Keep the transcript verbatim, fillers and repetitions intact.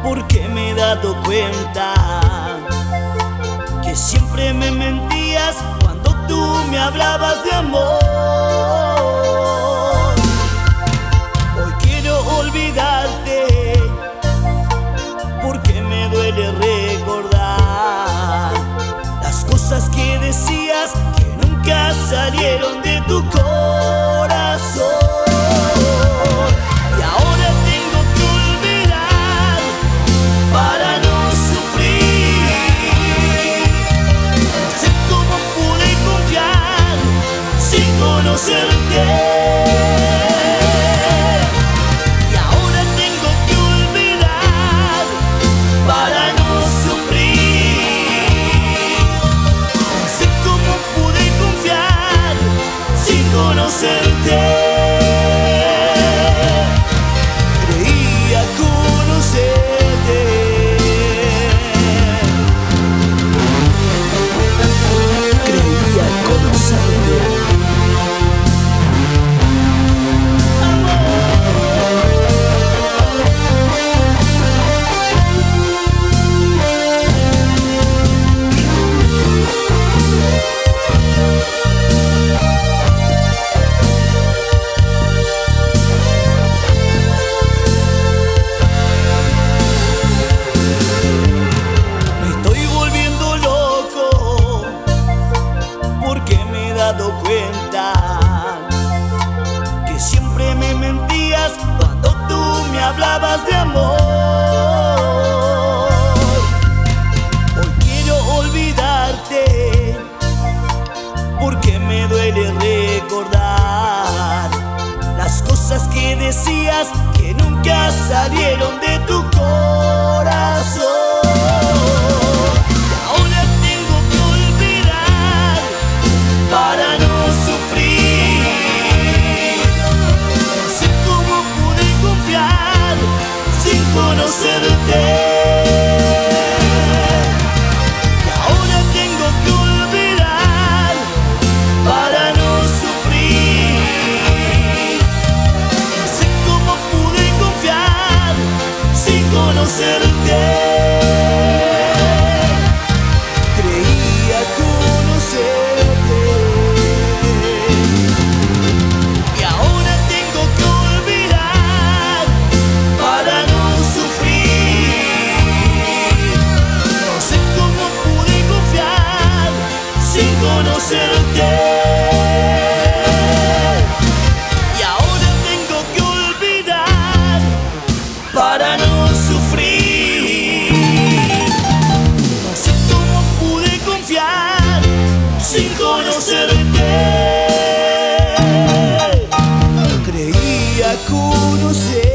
porque me he dado cuenta que siempre me mentías cuando tú me hablabas de amor. Hoy quiero olvidarte porque me duele recordar las cosas que decías que nunca salieron de tu corazón. Y ahora tengo que olvidar para no sufrir. No sé cómo pude confiar sin conocerte. Y ahora tengo que olvidar para no sufrir. No sé cómo pude confiar sin conocerte. Creía conocerte. Creía conocerte. Cuenta que siempre me mentías cuando tú me hablabas de amor. Hoy quiero olvidarte porque me duele recordar las cosas que decías que nunca salieron de tu corazón. Conocerte. Y ahora tengo que olvidar para no sufrir. No sé cómo pude confiar sin conocerte. Creía conocerte. Y ahora tengo que olvidar para no conocerte. Y ahora tengo que olvidar para no sufrir. No sé cómo pude confiar sin conocerte. Creía conocer.